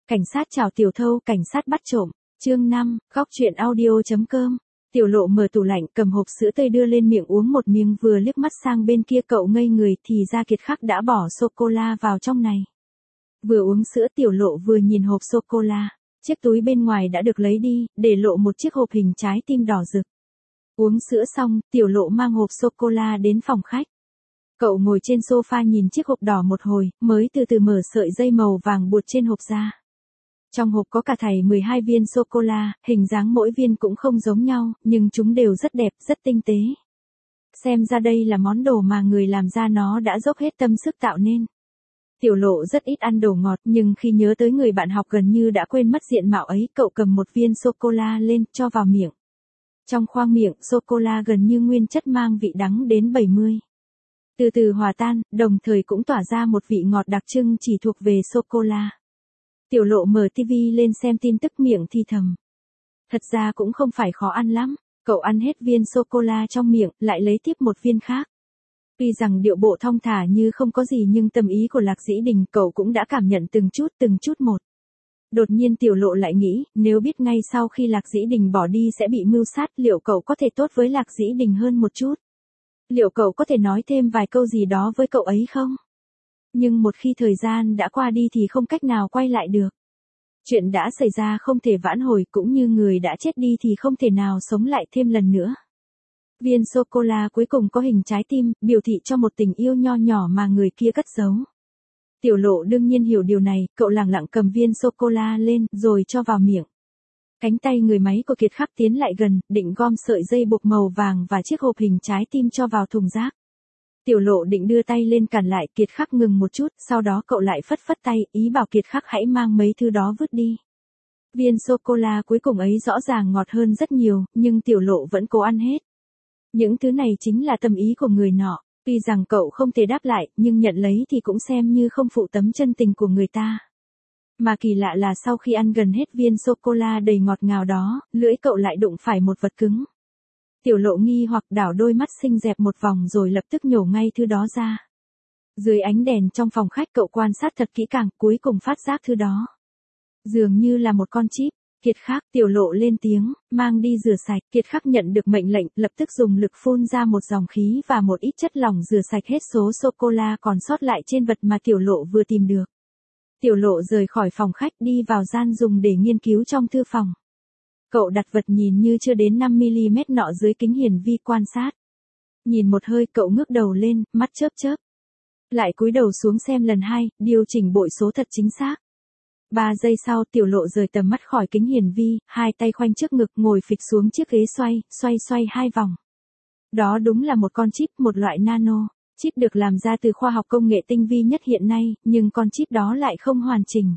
Cảnh sát chào tiểu thâu, cảnh sát bắt trộm. Chương 5, góc truyện audio.com. Tiểu Lộ mở tủ lạnh, cầm hộp sữa tươi đưa lên miệng uống một miếng, vừa liếc mắt sang bên kia cậu ngây người thì ra Kiệt Khắc đã bỏ sô-cô-la vào trong này. Vừa uống sữa Tiểu Lộ vừa nhìn hộp sô-cô-la. Chiếc túi bên ngoài đã được lấy đi, để lộ một chiếc hộp hình trái tim đỏ rực. Uống sữa xong, Tiểu Lộ mang hộp sô-cô-la đến phòng khách. Cậu ngồi trên sofa nhìn chiếc hộp đỏ một hồi, mới từ từ mở sợi dây màu vàng buộc trên hộp ra. Trong hộp có cả thảy 12 viên sô-cô-la, hình dáng mỗi viên cũng không giống nhau, nhưng chúng đều rất đẹp, rất tinh tế. Xem ra đây là món đồ mà người làm ra nó đã dốc hết tâm sức tạo nên. Tiểu Lộ rất ít ăn đồ ngọt, nhưng khi nhớ tới người bạn học gần như đã quên mất diện mạo ấy, cậu cầm một viên sô-cô-la lên, cho vào miệng. Trong khoang miệng, sô-cô-la gần như nguyên chất mang vị đắng đến 70. Từ từ hòa tan, đồng thời cũng tỏa ra một vị ngọt đặc trưng chỉ thuộc về sô-cô-la. Tiểu Lộ mở tivi lên xem tin tức, miệng thì thầm. Thật ra cũng không phải khó ăn lắm, cậu ăn hết viên sô-cô-la trong miệng, lại lấy tiếp một viên khác. Tuy rằng điệu bộ thong thả như không có gì nhưng tâm ý của Lạc Dĩ Đình cậu cũng đã cảm nhận từng chút một. Đột nhiên Tiểu Lộ lại nghĩ, nếu biết ngay sau khi Lạc Dĩ Đình bỏ đi sẽ bị mưu sát, liệu cậu có thể tốt với Lạc Dĩ Đình hơn một chút? Liệu cậu có thể nói thêm vài câu gì đó với cậu ấy không? Nhưng một khi thời gian đã qua đi thì không cách nào quay lại được. Chuyện đã xảy ra không thể vãn hồi, cũng như người đã chết đi thì không thể nào sống lại thêm lần nữa. Viên sô-cô-la cuối cùng có hình trái tim, biểu thị cho một tình yêu nho nhỏ mà người kia cất giấu. Tiểu Lộ đương nhiên hiểu điều này, cậu lẳng lặng cầm viên sô-cô-la lên, rồi cho vào miệng. Cánh tay người máy của Kiệt Khắc tiến lại gần, định gom sợi dây buộc màu vàng và chiếc hộp hình trái tim cho vào thùng rác. Tiểu Lộ định đưa tay lên cản lại, Kiệt Khắc ngừng một chút, sau đó cậu lại phất phất tay, ý bảo Kiệt Khắc hãy mang mấy thứ đó vứt đi. Viên sô-cô-la cuối cùng ấy rõ ràng ngọt hơn rất nhiều, nhưng Tiểu Lộ vẫn cố ăn hết. Những thứ này chính là tâm ý của người nọ, tuy rằng cậu không thể đáp lại, nhưng nhận lấy thì cũng xem như không phụ tấm chân tình của người ta. Mà kỳ lạ là sau khi ăn gần hết viên sô-cô-la đầy ngọt ngào đó, lưỡi cậu lại đụng phải một vật cứng. Tiểu Lộ nghi hoặc đảo đôi mắt xinh dẹp một vòng rồi lập tức nhổ ngay thứ đó ra. Dưới ánh đèn trong phòng khách cậu quan sát thật kỹ càng, cuối cùng phát giác thứ đó. Dường như là một con chip. Kiệt Khắc, Tiểu Lộ lên tiếng, mang đi rửa sạch. Kiệt Khắc nhận được mệnh lệnh, lập tức dùng lực phun ra một dòng khí và một ít chất lỏng rửa sạch hết số sô-cô-la còn sót lại trên vật mà Tiểu Lộ vừa tìm được. Tiểu Lộ rời khỏi phòng khách đi vào gian dùng để nghiên cứu trong thư phòng. Cậu đặt vật nhìn như chưa đến 5mm nọ dưới kính hiển vi quan sát. Nhìn một hơi cậu ngước đầu lên, mắt chớp chớp. Lại cúi đầu xuống xem lần hai, điều chỉnh bội số thật chính xác. 3 giây sau Tiểu Lộ rời tầm mắt khỏi kính hiển vi, hai tay khoanh trước ngực ngồi phịch xuống chiếc ghế xoay 2 vòng. Đó đúng là một con chip, một loại nano. Chip được làm ra từ khoa học công nghệ tinh vi nhất hiện nay, nhưng con chip đó lại không hoàn chỉnh.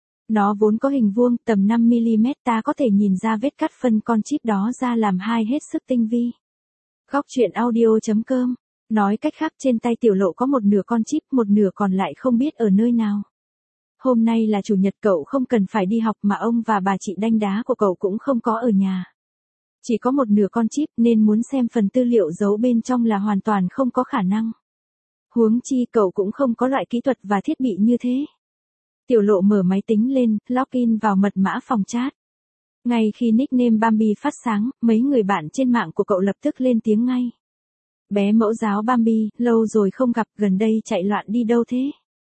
Nó vốn có hình vuông, tầm 5mm, ta có thể nhìn ra vết cắt phân con chip đó ra làm hai hết sức tinh vi. Góc truyện audio.com. Nói cách khác trên tay Tiểu Lộ có một nửa con chip, một nửa còn lại không biết ở nơi nào. Hôm nay là chủ nhật, cậu không cần phải đi học mà ông và bà chị đanh đá của cậu cũng không có ở nhà. Chỉ có một nửa con chip nên muốn xem phần tư liệu giấu bên trong là hoàn toàn không có khả năng. Huống chi cậu cũng không có loại kỹ thuật và thiết bị như thế. Tiểu Lộ mở máy tính lên, login vào mật mã phòng chat. Ngay khi nickname Bambi phát sáng, mấy người bạn trên mạng của cậu lập tức lên tiếng ngay. Bé mẫu giáo Bambi, lâu rồi không gặp, gần đây chạy loạn đi đâu thế?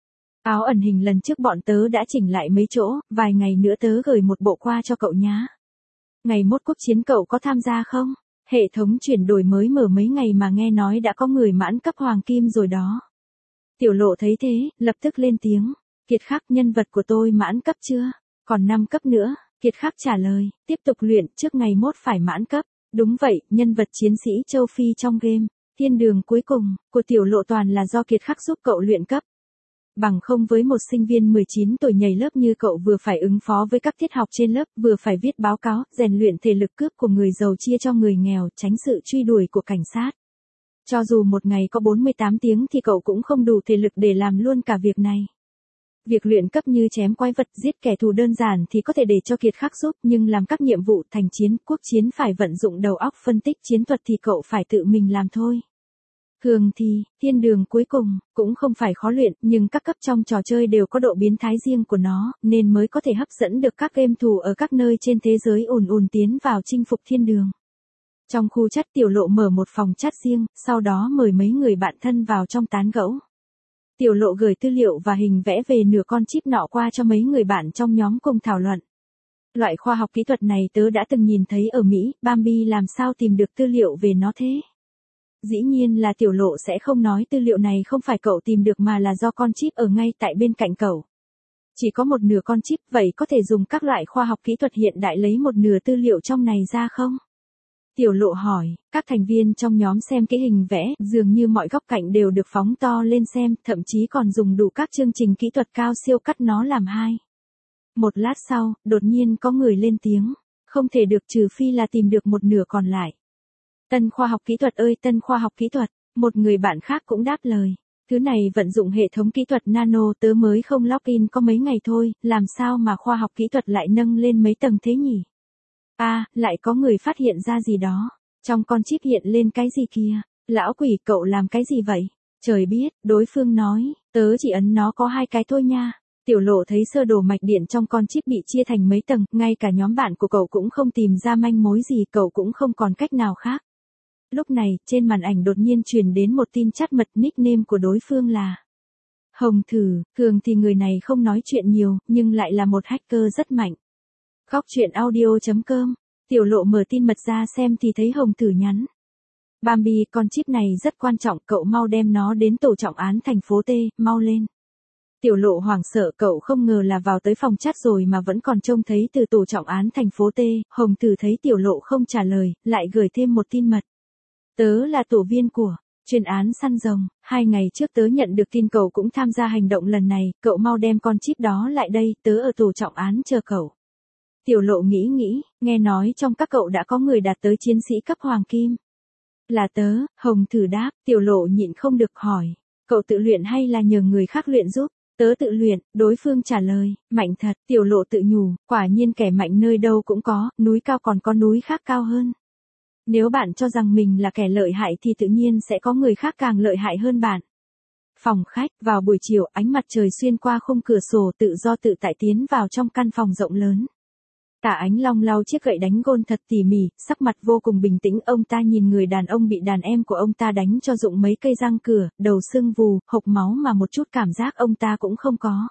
Áo ẩn hình lần trước bọn tớ đã chỉnh lại mấy chỗ, vài ngày nữa tớ gửi một bộ qua cho cậu nhá. Ngày mốt quốc chiến cậu có tham gia không? Hệ thống chuyển đổi mới mở mấy ngày mà nghe nói đã có người mãn cấp hoàng kim rồi đó. Tiểu Lộ thấy thế, lập tức lên tiếng. Kiệt Khắc, nhân vật của tôi mãn cấp chưa? Còn 5 cấp nữa. Kiệt Khắc trả lời, tiếp tục luyện, trước ngày mốt phải mãn cấp. Đúng vậy, nhân vật chiến sĩ châu Phi trong game. Thiên đường cuối cùng của Tiểu Lộ toàn là do Kiệt Khắc giúp cậu luyện cấp. Bằng không với một sinh viên 19 tuổi nhảy lớp như cậu vừa phải ứng phó với các tiết học trên lớp, vừa phải viết báo cáo, rèn luyện thể lực cướp của người giàu chia cho người nghèo, tránh sự truy đuổi của cảnh sát. Cho dù một ngày có 48 tiếng thì cậu cũng không đủ thể lực để làm luôn cả việc này. Việc luyện cấp như chém quái vật, giết kẻ thù đơn giản thì có thể để cho Kiệt Khắc giúp, nhưng làm các nhiệm vụ thành chiến, quốc chiến phải vận dụng đầu óc phân tích chiến thuật thì cậu phải tự mình làm thôi. Thường thì, thiên đường cuối cùng, cũng không phải khó luyện, nhưng các cấp trong trò chơi đều có độ biến thái riêng của nó, nên mới có thể hấp dẫn được các game thủ ở các nơi trên thế giới ùn ùn tiến vào chinh phục thiên đường. Trong khu chat Tiểu Lộ mở một phòng chat riêng, sau đó mời mấy người bạn thân vào trong tán gẫu. Tiểu Lộ gửi tư liệu và hình vẽ về nửa con chip nọ qua cho mấy người bạn trong nhóm cùng thảo luận. Loại khoa học kỹ thuật này tớ đã từng nhìn thấy ở Mỹ, Bambi làm sao tìm được tư liệu về nó thế? Dĩ nhiên là Tiểu Lộ sẽ không nói tư liệu này không phải cậu tìm được mà là do con chip ở ngay tại bên cạnh cậu. Chỉ có một nửa con chip, vậy có thể dùng các loại khoa học kỹ thuật hiện đại lấy một nửa tư liệu trong này ra không? Tiểu Lộ hỏi, các thành viên trong nhóm xem cái hình vẽ, dường như mọi góc cạnh đều được phóng to lên xem, thậm chí còn dùng đủ các chương trình kỹ thuật cao siêu cắt nó làm hai. Một lát sau, đột nhiên có người lên tiếng, không thể được trừ phi là tìm được một nửa còn lại. Tân khoa học kỹ thuật ơi, tân khoa học kỹ thuật, một người bạn khác cũng đáp lời. Thứ này vận dụng hệ thống kỹ thuật nano, tớ mới không login có mấy ngày thôi, làm sao mà khoa học kỹ thuật lại nâng lên mấy tầng thế nhỉ? Lại có người phát hiện ra gì đó. Trong con chip hiện lên cái gì kìa? Lão quỷ, cậu làm cái gì vậy? Trời biết, đối phương nói, tớ chỉ ấn nó có 2 cái thôi nha. Tiểu Lộ thấy sơ đồ mạch điện trong con chip bị chia thành mấy tầng, ngay cả nhóm bạn của cậu cũng không tìm ra manh mối gì, cậu cũng không còn cách nào khác. Lúc này, trên màn ảnh đột nhiên truyền đến một tin chat mật, nickname của đối phương là Hồng Thử. Thường thì người này không nói chuyện nhiều, nhưng lại là một hacker rất mạnh. Góc truyện audio.com. Tiểu Lộ mở tin mật ra xem thì thấy Hồng Thử nhắn. Bambi, con chip này rất quan trọng, cậu mau đem nó đến tổ trọng án thành phố T, mau lên. Tiểu Lộ hoảng sợ, cậu không ngờ là vào tới phòng chat rồi mà vẫn còn trông thấy từ tổ trọng án thành phố T. Hồng Thử thấy Tiểu Lộ không trả lời, lại gửi thêm một tin mật. Tớ là tổ viên của chuyên án săn rồng, 2 ngày trước tớ nhận được tin cậu cũng tham gia hành động lần này, cậu mau đem con chip đó lại đây, tớ ở tổ trọng án chờ cậu. Tiểu Lộ nghĩ, nghe nói trong các cậu đã có người đạt tới chiến sĩ cấp hoàng kim. Là tớ, Hồng Thử đáp. Tiểu Lộ nhịn không được hỏi, cậu tự luyện hay là nhờ người khác luyện giúp? Tớ tự luyện, đối phương trả lời. Mạnh thật. Tiểu Lộ tự nhủ, quả nhiên kẻ mạnh nơi đâu cũng có, núi cao còn có núi khác cao hơn. Nếu bạn cho rằng mình là kẻ lợi hại thì tự nhiên sẽ có người khác càng lợi hại hơn bạn. Phòng khách, vào buổi chiều, ánh mặt trời xuyên qua khung cửa sổ tự do tự tại tiến vào trong căn phòng rộng lớn. Tả Ánh Long lau chiếc gậy đánh gôn thật tỉ mỉ, sắc mặt vô cùng bình tĩnh. Ông ta nhìn người đàn ông bị đàn em của ông ta đánh cho rụng mấy cây răng cửa, đầu sưng vù, hộc máu mà một chút cảm giác ông ta cũng không có.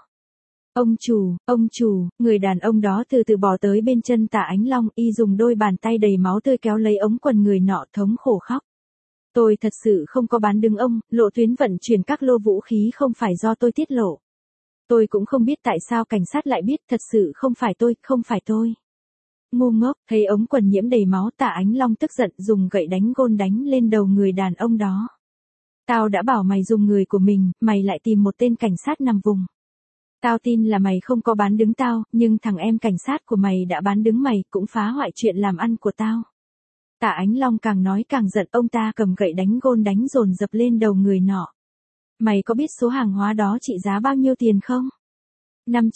Ông chủ, người đàn ông đó từ từ bò tới bên chân Tả Ánh Long, y dùng đôi bàn tay đầy máu tươi kéo lấy ống quần người nọ, thống khổ khóc. Tôi thật sự không có bán đứng ông, lộ tuyến vận chuyển các lô vũ khí không phải do tôi tiết lộ. Tôi cũng không biết tại sao cảnh sát lại biết, thật sự không phải tôi. Ngu ngốc, thấy ống quần nhiễm đầy máu, Tả Ánh Long tức giận dùng gậy đánh gôn đánh lên đầu người đàn ông đó. Tao đã bảo mày dùng người của mình, mày lại tìm một tên cảnh sát nằm vùng. Tao tin là mày không có bán đứng tao, nhưng thằng em cảnh sát của mày đã bán đứng mày, cũng phá hoại chuyện làm ăn của tao. Tả Ánh Long càng nói càng giận, ông ta cầm gậy đánh gôn đánh dồn dập lên đầu người nọ. Mày có biết số hàng hóa đó trị giá bao nhiêu tiền không? 5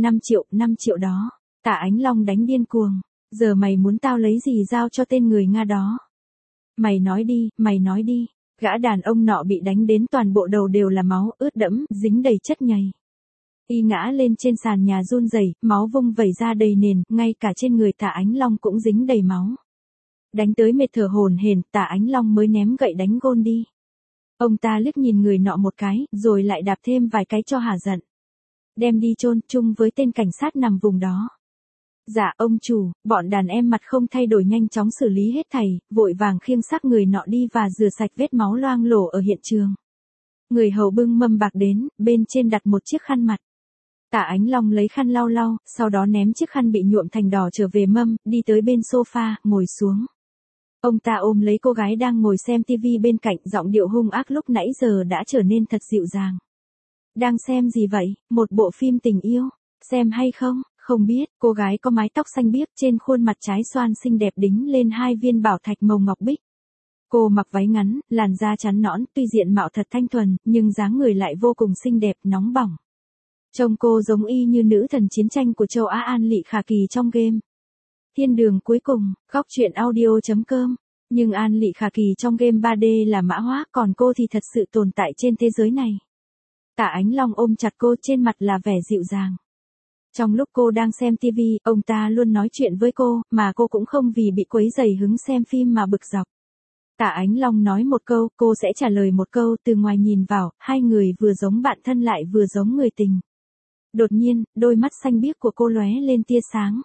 triệu đó. Tả Ánh Long đánh điên cuồng. Giờ mày muốn tao lấy gì giao cho tên người Nga đó? Mày nói đi. Gã đàn ông nọ bị đánh đến toàn bộ đầu đều là máu, ướt đẫm, dính đầy chất nhầy. Y ngã lên trên sàn nhà run rẩy, máu vung vẩy ra đầy nền, ngay cả trên người Tả Ánh Long cũng dính đầy máu. Đánh tới mệt thở hổn hển, Tả Ánh Long mới ném gậy đánh gôn đi. Ông ta liếc nhìn người nọ một cái, rồi lại đạp thêm vài cái cho hả giận. Đem đi chôn chung với tên cảnh sát nằm vùng đó. Dạ ông chủ, bọn đàn em mặt không thay đổi nhanh chóng xử lý hết thảy, vội vàng khiêng xác người nọ đi và rửa sạch vết máu loang lổ ở hiện trường. Người hầu bưng mâm bạc đến, bên trên đặt một chiếc khăn mặt. Tả Ánh Long lấy khăn lau, sau đó ném chiếc khăn bị nhuộm thành đỏ trở về mâm, đi tới bên sofa, ngồi xuống. Ông ta ôm lấy cô gái đang ngồi xem tivi bên cạnh, giọng điệu hung ác lúc nãy giờ đã trở nên thật dịu dàng. Đang xem gì vậy? Một bộ phim tình yêu? Xem hay không? Không biết. Cô gái có mái tóc xanh biếc, trên khuôn mặt trái xoan xinh đẹp đính lên 2 viên bảo thạch màu ngọc bích. Cô mặc váy ngắn, làn da trắng nõn, tuy diện mạo thật thanh thuần, nhưng dáng người lại vô cùng xinh đẹp, nóng bỏng. Trông cô giống y như nữ thần chiến tranh của châu Á An Lị Khả Kỳ trong game. Thiên đường cuối cùng, góc truyện audio.com. Nhưng An Lị Khả Kỳ trong game 3D là mã hóa, còn cô thì thật sự tồn tại trên thế giới này. Tạ Ánh Long ôm chặt cô, trên mặt là vẻ dịu dàng. Trong lúc cô đang xem TV, ông ta luôn nói chuyện với cô, mà cô cũng không vì bị quấy rầy hứng xem phim mà bực dọc. Tạ Ánh Long nói một câu, cô sẽ trả lời một câu, từ ngoài nhìn vào, hai người vừa giống bạn thân lại vừa giống người tình. Đột nhiên, đôi mắt xanh biếc của cô lóe lên tia sáng.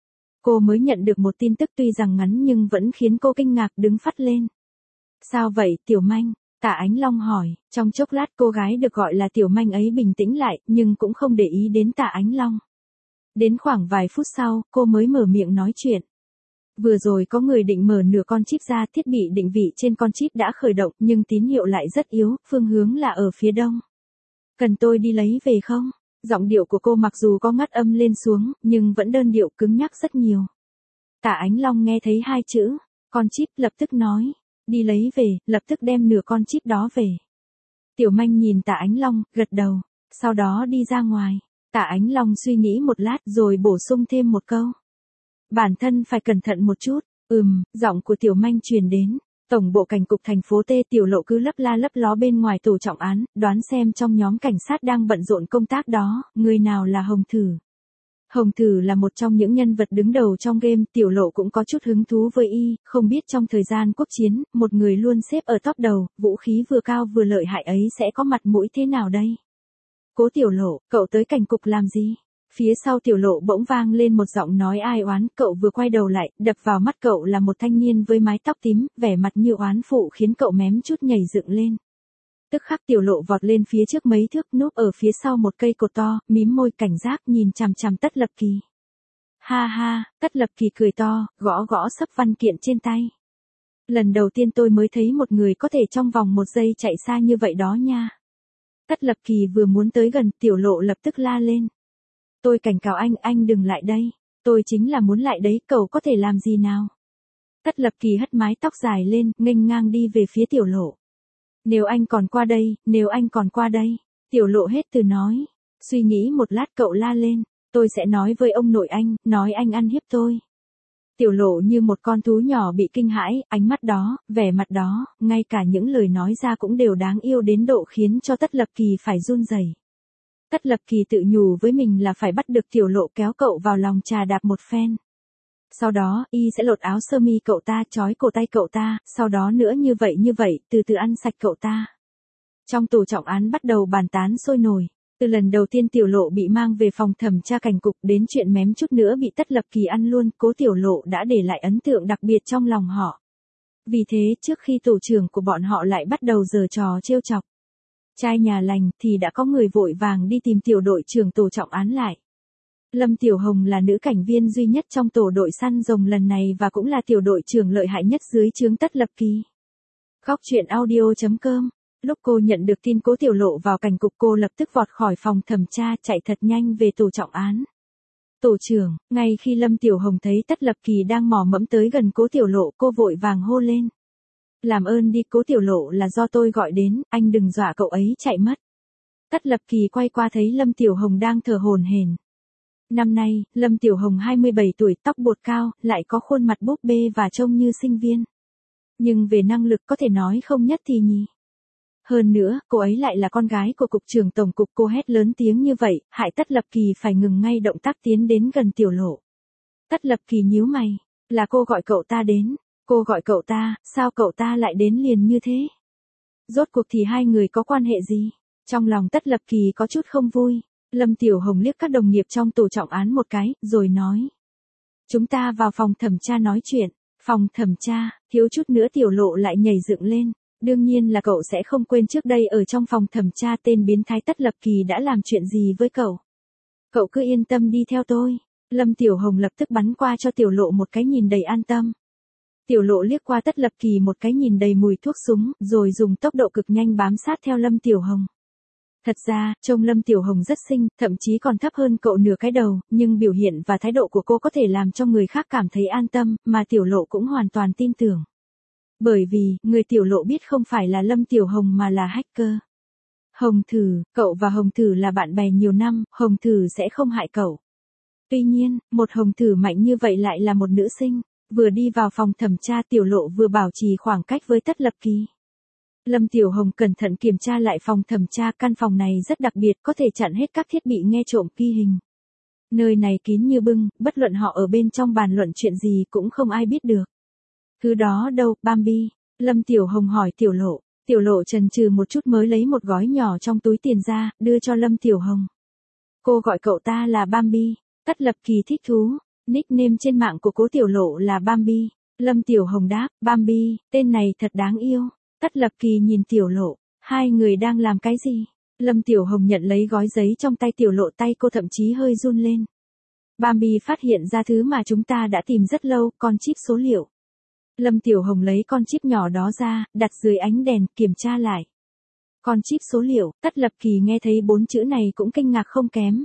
Cô mới nhận được một tin tức tuy rằng ngắn nhưng vẫn khiến cô kinh ngạc đứng phắt lên. Sao vậy, Tiểu Manh? Tạ Ánh Long hỏi, trong chốc lát cô gái được gọi là Tiểu Manh ấy bình tĩnh lại, nhưng cũng không để ý đến Tạ Ánh Long. Đến khoảng vài phút sau, cô mới mở miệng nói chuyện. Vừa rồi có người định mở nửa con chip ra, thiết bị định vị trên con chip đã khởi động, nhưng tín hiệu lại rất yếu, phương hướng là ở phía đông. Cần tôi đi lấy về không? Giọng điệu của cô mặc dù có ngắt âm lên xuống, nhưng vẫn đơn điệu cứng nhắc rất nhiều. Tạ Ánh Long nghe thấy hai chữ, con chip, lập tức nói, đi lấy về, lập tức đem nửa con chip đó về. Tiểu Manh nhìn Tạ Ánh Long, gật đầu, sau đó đi ra ngoài. Tạ Ánh Long suy nghĩ một lát rồi bổ sung thêm một câu. Bản thân phải cẩn thận một chút. Giọng của Tiểu Manh truyền đến. Tổng bộ cảnh cục thành phố T. Tiểu Lộ cứ lấp la lấp ló bên ngoài tổ trọng án, đoán xem trong nhóm cảnh sát đang bận rộn công tác đó, người nào là Hồng Thử. Hồng Thử là một trong những nhân vật đứng đầu trong game, Tiểu Lộ cũng có chút hứng thú với y, không biết trong thời gian quốc chiến, một người luôn xếp ở top đầu, vũ khí vừa cao vừa lợi hại ấy sẽ có mặt mũi thế nào đây? Cố Tiểu Lộ, cậu tới cảnh cục làm gì? Phía sau Tiểu Lộ bỗng vang lên một giọng nói ai oán, cậu vừa quay đầu lại, đập vào mắt cậu là một thanh niên với mái tóc tím, vẻ mặt như oán phụ khiến cậu mém chút nhảy dựng lên. Tức khắc Tiểu Lộ vọt lên phía trước mấy thước, núp ở phía sau một cây cột to, mím môi cảnh giác nhìn chằm chằm Tất Lập Kỳ. Ha ha, Tất Lập Kỳ cười to, gõ gõ sấp văn kiện trên tay. Lần đầu tiên tôi mới thấy một người có thể trong vòng một giây chạy xa như vậy đó nha. Tất Lập Kỳ vừa muốn tới gần, Tiểu Lộ lập tức la lên. Tôi cảnh cáo anh đừng lại đây. Tôi chính là muốn lại đấy, cậu có thể làm gì nào? Tất Lập Kỳ hất mái tóc dài lên, nghênh ngang đi về phía Tiểu Lộ. Nếu anh còn qua đây. Tiểu Lộ hết từ nói. Suy nghĩ một lát cậu la lên. Tôi sẽ nói với ông nội anh, nói anh ăn hiếp tôi. Tiểu Lộ như một con thú nhỏ bị kinh hãi, ánh mắt đó, vẻ mặt đó, ngay cả những lời nói ra cũng đều đáng yêu đến độ khiến cho Tất Lập Kỳ phải run rẩy. Tất Lập Kỳ tự nhủ với mình là phải bắt được Tiểu Lộ kéo cậu vào lòng trà đạp một phen. Sau đó, y sẽ lột áo sơ mi cậu ta, trói cổ tay cậu ta, sau đó nữa như vậy, từ từ ăn sạch cậu ta. Trong tổ trọng án bắt đầu bàn tán sôi nổi. Từ lần đầu tiên Tiểu Lộ bị mang về phòng thẩm tra cảnh cục đến chuyện mém chút nữa bị Tất Lập Kỳ ăn luôn, Cố Tiểu Lộ đã để lại ấn tượng đặc biệt trong lòng họ. Vì thế, trước khi tổ trưởng của bọn họ lại bắt đầu giở trò trêu chọc trai nhà lành, thì đã có người vội vàng đi tìm tiểu đội trưởng tổ trọng án lại. Lâm Tiểu Hồng là nữ cảnh viên duy nhất trong tổ đội săn rồng lần này và cũng là tiểu đội trưởng lợi hại nhất dưới trướng Tất Lập Kỳ. Góc truyện audio.com. Lúc cô nhận được tin Cố Tiểu Lộ vào cảnh cục, cô lập tức vọt khỏi phòng thẩm tra, chạy thật nhanh về tổ trọng án. Tổ trưởng, ngay khi Lâm Tiểu Hồng thấy Tất Lập Kỳ đang mò mẫm tới gần Cố Tiểu Lộ, cô vội vàng hô lên. Làm ơn đi, Cố Tiểu Lộ là do tôi gọi đến, anh đừng dọa cậu ấy chạy mất. Tất Lập Kỳ quay qua thấy Lâm Tiểu Hồng đang thở hổn hển. Năm nay, Lâm Tiểu Hồng 27 tuổi, tóc bột cao, lại có khuôn mặt búp bê và trông như sinh viên. Nhưng về năng lực có thể nói không nhất thì nhì. Hơn nữa, cô ấy lại là con gái của cục trưởng tổng cục, cô hét lớn tiếng như vậy, hại Tất Lập Kỳ phải ngừng ngay động tác tiến đến gần Tiểu Lộ. Tất Lập Kỳ nhíu mày, là cô gọi cậu ta đến. Cô gọi cậu ta, sao cậu ta lại đến liền như thế? Rốt cuộc thì hai người có quan hệ gì? Trong lòng Tất Lập Kỳ có chút không vui. Lâm Tiểu Hồng liếc các đồng nghiệp trong tổ trọng án một cái, rồi nói. Chúng ta vào phòng thẩm tra nói chuyện. Phòng thẩm tra, thiếu chút nữa Tiểu Lộ lại nhảy dựng lên. Đương nhiên là cậu sẽ không quên trước đây ở trong phòng thẩm tra tên biến thái Tất Lập Kỳ đã làm chuyện gì với cậu. Cậu cứ yên tâm đi theo tôi. Lâm Tiểu Hồng lập tức bắn qua cho Tiểu Lộ một cái nhìn đầy an tâm. Tiểu Lộ liếc qua Tất Lập Kỳ một cái nhìn đầy mùi thuốc súng, rồi dùng tốc độ cực nhanh bám sát theo Lâm Tiểu Hồng. Thật ra, trông Lâm Tiểu Hồng rất xinh, thậm chí còn thấp hơn cậu nửa cái đầu, nhưng biểu hiện và thái độ của cô có thể làm cho người khác cảm thấy an tâm, mà Tiểu Lộ cũng hoàn toàn tin tưởng. Bởi vì, người Tiểu Lộ biết không phải là Lâm Tiểu Hồng mà là hacker. Hồng Thử, cậu và Hồng Thử là bạn bè nhiều năm, Hồng Thử sẽ không hại cậu. Tuy nhiên, một Hồng Thử mạnh như vậy lại là một nữ sinh. Vừa đi vào phòng thẩm tra Tiểu Lộ vừa bảo trì khoảng cách với Tất Lập Kỳ. Lâm Tiểu Hồng cẩn thận kiểm tra lại phòng thẩm tra, căn phòng này rất đặc biệt, có thể chặn hết các thiết bị nghe trộm ghi hình. Nơi này kín như bưng, bất luận họ ở bên trong bàn luận chuyện gì cũng không ai biết được. Thứ đó đâu, Bambi? Lâm Tiểu Hồng hỏi Tiểu Lộ. Tiểu Lộ chần chừ một chút mới lấy một gói nhỏ trong túi tiền ra, đưa cho Lâm Tiểu Hồng. Cô gọi cậu ta là Bambi. Tất Lập Kỳ thích thú. Nickname trên mạng của cố Tiểu Lộ là Bambi. Lâm Tiểu Hồng đáp, Bambi, tên này thật đáng yêu. Tất Lập Kỳ nhìn Tiểu Lộ, hai người đang làm cái gì? Lâm Tiểu Hồng nhận lấy gói giấy trong tay Tiểu Lộ, tay cô thậm chí hơi run lên. Bambi phát hiện ra thứ mà chúng ta đã tìm rất lâu, con chip số liệu. Lâm Tiểu Hồng lấy con chip nhỏ đó ra, đặt dưới ánh đèn, kiểm tra lại. Con chip số liệu, Tất Lập Kỳ nghe thấy 4 chữ này cũng kinh ngạc không kém.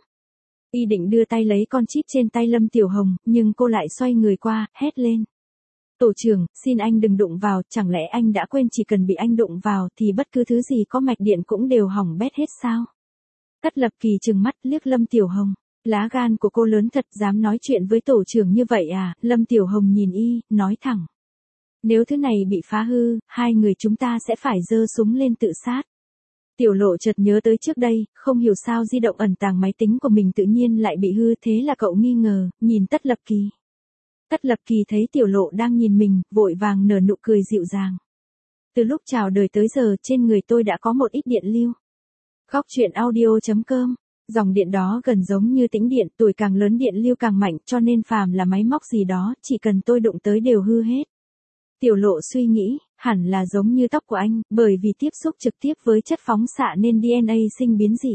Y định đưa tay lấy con chip trên tay Lâm Tiểu Hồng, nhưng cô lại xoay người qua, hét lên. Tổ trưởng, xin anh đừng đụng vào, chẳng lẽ anh đã quên chỉ cần bị anh đụng vào thì bất cứ thứ gì có mạch điện cũng đều hỏng bét hết sao? Tất Lập Kỳ trừng mắt liếc Lâm Tiểu Hồng. Lá gan của cô lớn thật, dám nói chuyện với tổ trưởng như vậy à? Lâm Tiểu Hồng nhìn y, nói thẳng. Nếu thứ này bị phá hư, hai người chúng ta sẽ phải giơ súng lên tự sát. Tiểu Lộ chợt nhớ tới trước đây, không hiểu sao di động ẩn tàng máy tính của mình tự nhiên lại bị hư, thế là cậu nghi ngờ, nhìn Tất Lập Kỳ. Tất Lập Kỳ thấy Tiểu Lộ đang nhìn mình, vội vàng nở nụ cười dịu dàng. Từ lúc chào đời tới giờ, trên người tôi đã có một ít điện lưu. Góc truyện audio.com. Dòng điện đó gần giống như tĩnh điện, tuổi càng lớn điện lưu càng mạnh, cho nên phàm là máy móc gì đó, chỉ cần tôi đụng tới đều hư hết. Tiểu Lộ suy nghĩ, hẳn là giống như tóc của anh, bởi vì tiếp xúc trực tiếp với chất phóng xạ nên DNA sinh biến dị.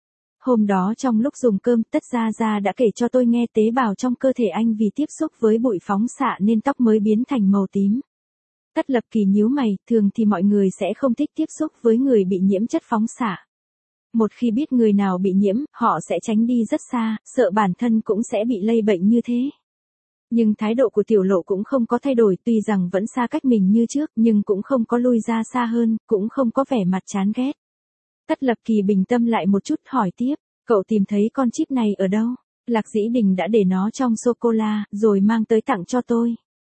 Hôm đó trong lúc dùng cơm, Tất Gia Gia đã kể cho tôi nghe tế bào trong cơ thể anh vì tiếp xúc với bụi phóng xạ nên tóc mới biến thành màu tím. Tất Lập Kỳ nhíu mày, thường thì mọi người sẽ không thích tiếp xúc với người bị nhiễm chất phóng xạ. Một khi biết người nào bị nhiễm, họ sẽ tránh đi rất xa, sợ bản thân cũng sẽ bị lây bệnh như thế. Nhưng thái độ của Tiểu Lộ cũng không có thay đổi, tuy rằng vẫn xa cách mình như trước, nhưng cũng không có lui ra xa hơn, cũng không có vẻ mặt chán ghét. Tất Lập Kỳ bình tâm lại một chút, hỏi tiếp, cậu tìm thấy con chip này ở đâu? Lạc Dĩ Đình đã để nó trong sô-cô-la, rồi mang tới tặng cho tôi.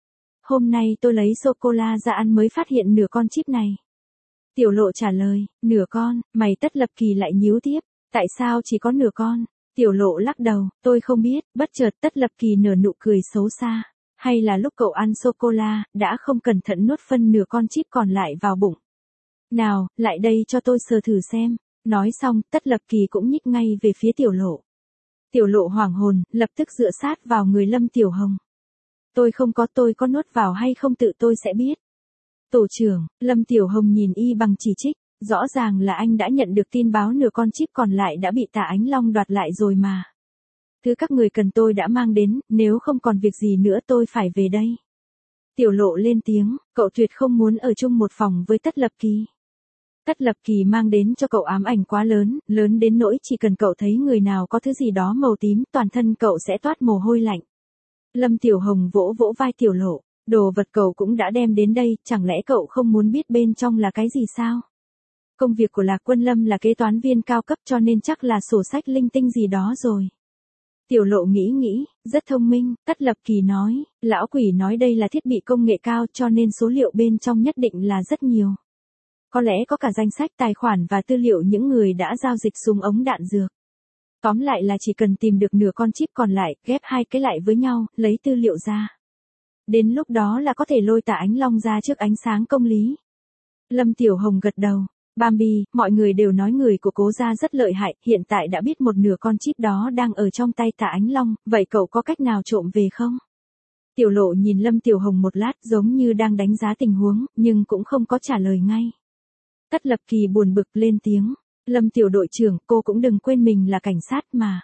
Hôm nay tôi lấy sô-cô-la ra ăn mới phát hiện nửa con chip này. Tiểu Lộ trả lời, nửa con, mày Tất Lập Kỳ lại nhíu tiếp, tại sao chỉ có nửa con? Tiểu Lộ lắc đầu, tôi không biết, bất chợt Tất Lập Kỳ nở nụ cười xấu xa. Hay là lúc cậu ăn sô-cô-la, đã không cẩn thận nuốt phân nửa con chip còn lại vào bụng. Nào, lại đây cho tôi sờ thử xem. Nói xong, Tất Lập Kỳ cũng nhích ngay về phía Tiểu Lộ. Tiểu Lộ hoảng hồn, lập tức dựa sát vào người Lâm Tiểu Hồng. Tôi có nuốt vào hay không tự tôi sẽ biết. Tổ trưởng, Lâm Tiểu Hồng nhìn y bằng chỉ trích, rõ ràng là anh đã nhận được tin báo nửa con chip còn lại đã bị Tạ Ánh Long đoạt lại rồi mà. Thứ các người cần tôi đã mang đến, nếu không còn việc gì nữa tôi phải về đây. Tiểu Lộ lên tiếng, cậu tuyệt không muốn ở chung một phòng với Tất Lập Kỳ. Tất Lập Kỳ mang đến cho cậu ám ảnh quá lớn, lớn đến nỗi chỉ cần cậu thấy người nào có thứ gì đó màu tím, toàn thân cậu sẽ toát mồ hôi lạnh. Lâm Tiểu Hồng vỗ vỗ vai Tiểu Lộ, đồ vật cậu cũng đã đem đến đây, chẳng lẽ cậu không muốn biết bên trong là cái gì sao? Công việc của Lạc Quân Lâm là kế toán viên cao cấp cho nên chắc là sổ sách linh tinh gì đó rồi. Tiểu Lộ nghĩ, rất thông minh, Tất Lập Kỳ nói, lão quỷ nói đây là thiết bị công nghệ cao cho nên số liệu bên trong nhất định là rất nhiều. Có lẽ có cả danh sách tài khoản và tư liệu những người đã giao dịch súng ống đạn dược. Tóm lại là chỉ cần tìm được nửa con chip còn lại, ghép hai cái lại với nhau, lấy tư liệu ra. Đến lúc đó là có thể lôi Tạ Ánh Long ra trước ánh sáng công lý. Lâm Tiểu Hồng gật đầu. Bambi, mọi người đều nói người của Cố gia rất lợi hại, hiện tại đã biết một nửa con chip đó đang ở trong tay Tạ Ánh Long, vậy cậu có cách nào trộm về không? Tiểu Lộ nhìn Lâm Tiểu Hồng một lát giống như đang đánh giá tình huống, nhưng cũng không có trả lời ngay. Tất Lập Kỳ buồn bực lên tiếng, Lâm Tiểu đội trưởng, cô cũng đừng quên mình là cảnh sát mà.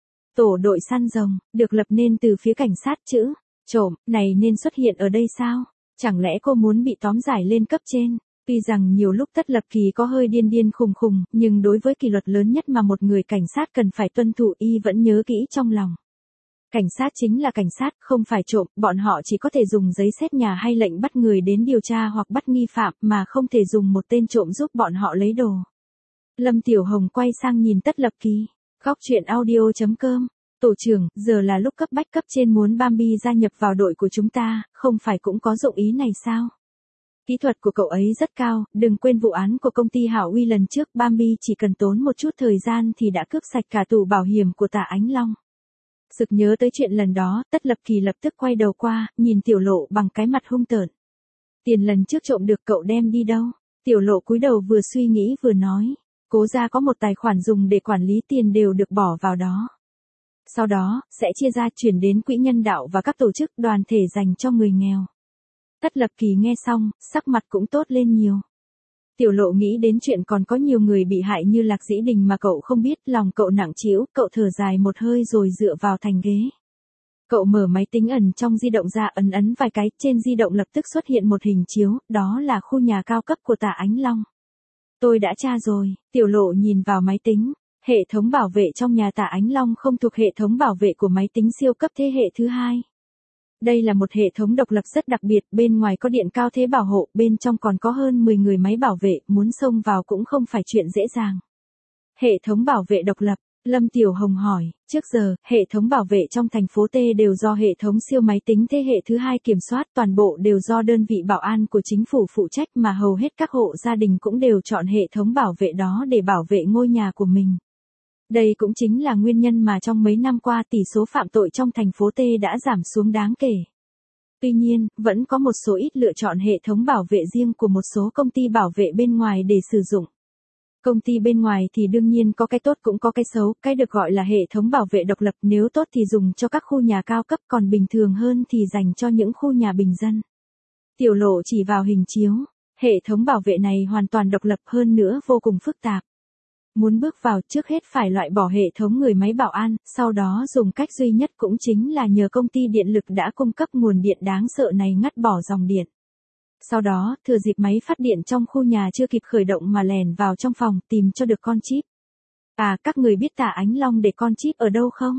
Tổ đội săn rồng, được lập nên từ phía cảnh sát chữ, trộm, này nên xuất hiện ở đây sao? Chẳng lẽ cô muốn bị tóm giải lên cấp trên? Tuy rằng nhiều lúc Tất Lập Kỳ có hơi điên khùng khùng, nhưng đối với kỷ luật lớn nhất mà một người cảnh sát cần phải tuân thủ y vẫn nhớ kỹ trong lòng. Cảnh sát chính là cảnh sát, không phải trộm, bọn họ chỉ có thể dùng giấy xét nhà hay lệnh bắt người đến điều tra hoặc bắt nghi phạm mà không thể dùng một tên trộm giúp bọn họ lấy đồ. Lâm Tiểu Hồng quay sang nhìn Tất Lập Kỳ. Góc truyện audio.com Tổ trưởng, giờ là lúc cấp bách, cấp trên muốn Bambi gia nhập vào đội của chúng ta, không phải cũng có dụng ý này sao? Kỹ thuật của cậu ấy rất cao, đừng quên vụ án của công ty Hảo Uy lần trước, Bambi chỉ cần tốn một chút thời gian thì đã cướp sạch cả tủ bảo hiểm của Tạ Ánh Long. Sực nhớ tới chuyện lần đó, Tất Lập Kỳ lập tức quay đầu qua, nhìn Tiểu Lộ bằng cái mặt hung tợn. Tiền lần trước trộm được cậu đem đi đâu? Tiểu Lộ cúi đầu vừa suy nghĩ vừa nói. Cố gia có một tài khoản dùng để quản lý tiền đều được bỏ vào đó. Sau đó, sẽ chia ra chuyển đến quỹ nhân đạo và các tổ chức đoàn thể dành cho người nghèo. Tất Lập Kỳ nghe xong, sắc mặt cũng tốt lên nhiều. Tiểu Lộ nghĩ đến chuyện còn có nhiều người bị hại như Lạc Dĩ Đình mà cậu không biết, lòng cậu nặng trĩu, cậu thở dài một hơi rồi dựa vào thành ghế. Cậu mở máy tính ẩn trong di động ra, ấn vài cái, trên di động lập tức xuất hiện một hình chiếu, đó là khu nhà cao cấp của Tạ Ánh Long. Tôi đã tra rồi, Tiểu Lộ nhìn vào máy tính. Hệ thống bảo vệ trong nhà Tạ Ánh Long không thuộc hệ thống bảo vệ của máy tính siêu cấp thế hệ thứ hai. Đây là một hệ thống độc lập rất đặc biệt, bên ngoài có điện cao thế bảo hộ, bên trong còn có hơn 10 người máy bảo vệ, muốn xông vào cũng không phải chuyện dễ dàng. Hệ thống bảo vệ độc lập, Lâm Tiểu Hồng hỏi, trước giờ, hệ thống bảo vệ trong thành phố T đều do hệ thống siêu máy tính thế hệ thứ hai kiểm soát, toàn bộ đều do đơn vị bảo an của chính phủ phụ trách mà hầu hết các hộ gia đình cũng đều chọn hệ thống bảo vệ đó để bảo vệ ngôi nhà của mình. Đây cũng chính là nguyên nhân mà trong mấy năm qua tỷ số phạm tội trong thành phố T đã giảm xuống đáng kể. Tuy nhiên, vẫn có một số ít lựa chọn hệ thống bảo vệ riêng của một số công ty bảo vệ bên ngoài để sử dụng. Công ty bên ngoài thì đương nhiên có cái tốt cũng có cái xấu, cái được gọi là hệ thống bảo vệ độc lập, nếu tốt thì dùng cho các khu nhà cao cấp, còn bình thường hơn thì dành cho những khu nhà bình dân. Tiểu Lộ chỉ vào hình chiếu, hệ thống bảo vệ này hoàn toàn độc lập, hơn nữa vô cùng phức tạp. Muốn bước vào trước hết phải loại bỏ hệ thống người máy bảo an, sau đó dùng cách duy nhất cũng chính là nhờ công ty điện lực đã cung cấp nguồn điện đáng sợ này ngắt bỏ dòng điện. Sau đó, thừa dịp máy phát điện trong khu nhà chưa kịp khởi động mà lèn vào trong phòng tìm cho được con chip. À, các người biết Tạ Ánh Long để con chip ở đâu không?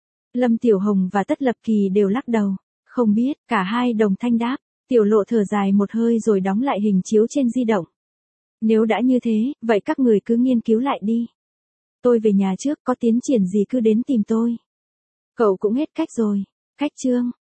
Lâm Tiểu Hồng và Tất Lập Kỳ đều lắc đầu. Không biết, cả hai đồng thanh đáp. Tiểu Lộ thở dài một hơi rồi đóng lại hình chiếu trên di động. Nếu đã như thế, vậy các người cứ nghiên cứu lại đi. Tôi về nhà trước, có tiến triển gì cứ đến tìm tôi. Cậu cũng hết cách rồi. Cách chương.